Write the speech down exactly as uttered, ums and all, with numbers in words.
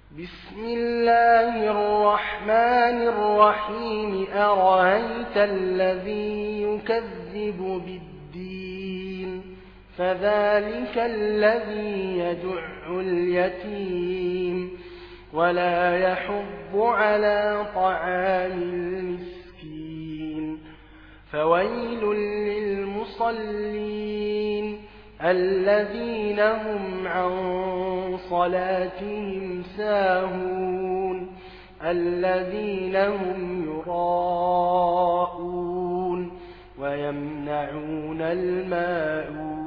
بسم الله الرحمن الرحيم أرأيت الذي يكذب بالدين فذلك الذي يدع اليتيم ولا يحض على طعام المسكين فويل للمصلين الذين هم عن صلاتهم ساهون الذين هم يراءون ويمنعون الماعون